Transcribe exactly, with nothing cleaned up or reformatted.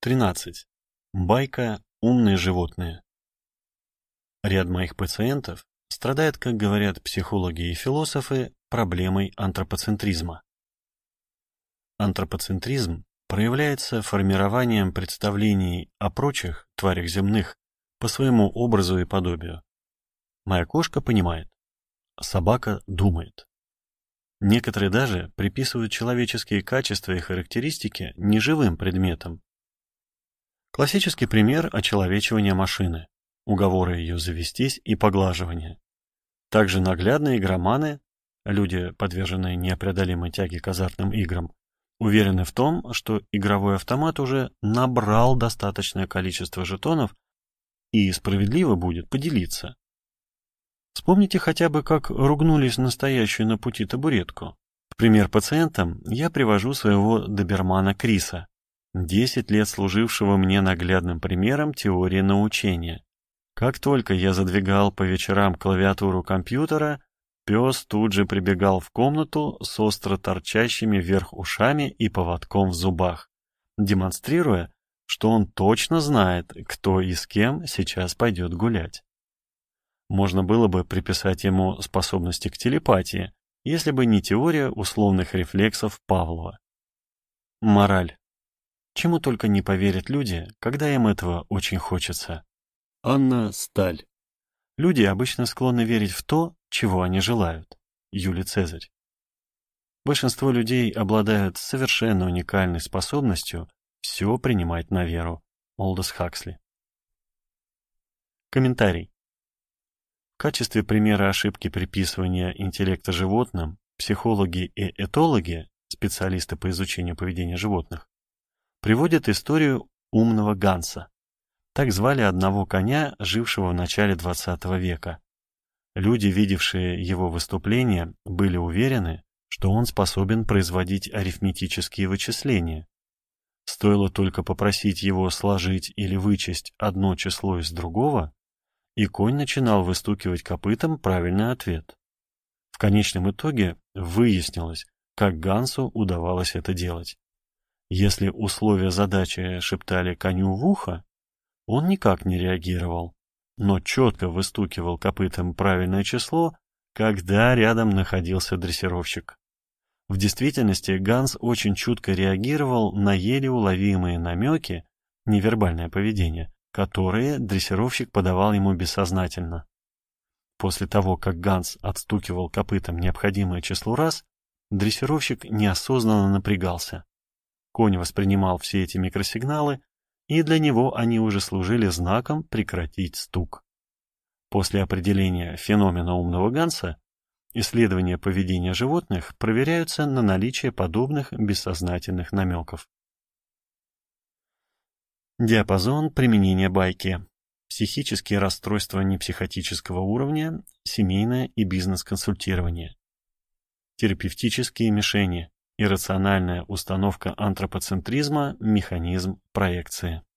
тринадцать. Байка «Умные животные». Ряд моих пациентов страдает, как говорят психологи и философы, проблемой антропоцентризма. Антропоцентризм проявляется формированием представлений о прочих тварях земных по своему образу и подобию. Моя кошка понимает, собака думает. Некоторые даже приписывают человеческие качества и характеристики неживым предметам. Классический пример очеловечивания машины, уговоры ее завестись и поглаживания. Также наглядные игроманы, люди, подверженные непреодолимой тяге к азартным играм, уверены в том, что игровой автомат уже набрал достаточное количество жетонов и справедливо будет поделиться. Вспомните хотя бы, как ругнулись настоящую на пути табуретку. В пример пациентам я привожу своего добермана Криса, десять лет служившего мне наглядным примером теории научения. Как только я задвигал по вечерам клавиатуру компьютера, пес тут же прибегал в комнату с остро торчащими вверх ушами и поводком в зубах, демонстрируя, что он точно знает, кто и с кем сейчас пойдет гулять. Можно было бы приписать ему способности к телепатии, если бы не теория условных рефлексов Павлова. Мораль. Чему только не поверят люди, когда им этого очень хочется. Анна Сталь. Люди обычно склонны верить в то, чего они желают. Юлий Цезарь. Большинство людей обладают совершенно уникальной способностью все принимать на веру. Олдос Хаксли. Комментарий. В качестве примера ошибки приписывания интеллекта животным психологи и этологи, специалисты по изучению поведения животных, приводят историю умного Ганса. Так звали одного коня, жившего в начале двадцатого века. Люди, видевшие его выступления, были уверены, что он способен производить арифметические вычисления. Стоило только попросить его сложить или вычесть одно число из другого, и конь начинал выстукивать копытом правильный ответ. В конечном итоге выяснилось, как Гансу удавалось это делать. Если условия задачи шептали коню в ухо, он никак не реагировал, но четко выстукивал копытом правильное число, когда рядом находился дрессировщик. В действительности Ганс очень чутко реагировал на еле уловимые намеки, невербальное поведение, которые дрессировщик подавал ему бессознательно. После того, как Ганс отстукивал копытом необходимое число раз, дрессировщик неосознанно напрягался. Конь воспринимал все эти микросигналы, и для него они уже служили знаком прекратить стук. После определения феномена умного Ганса, исследования поведения животных проверяются на наличие подобных бессознательных намеков. Диапазон применения байки. Психические расстройства непсихотического уровня, семейное и бизнес-консультирование. Терапевтические мишени. Иррациональная установка антропоцентризма, механизм проекции.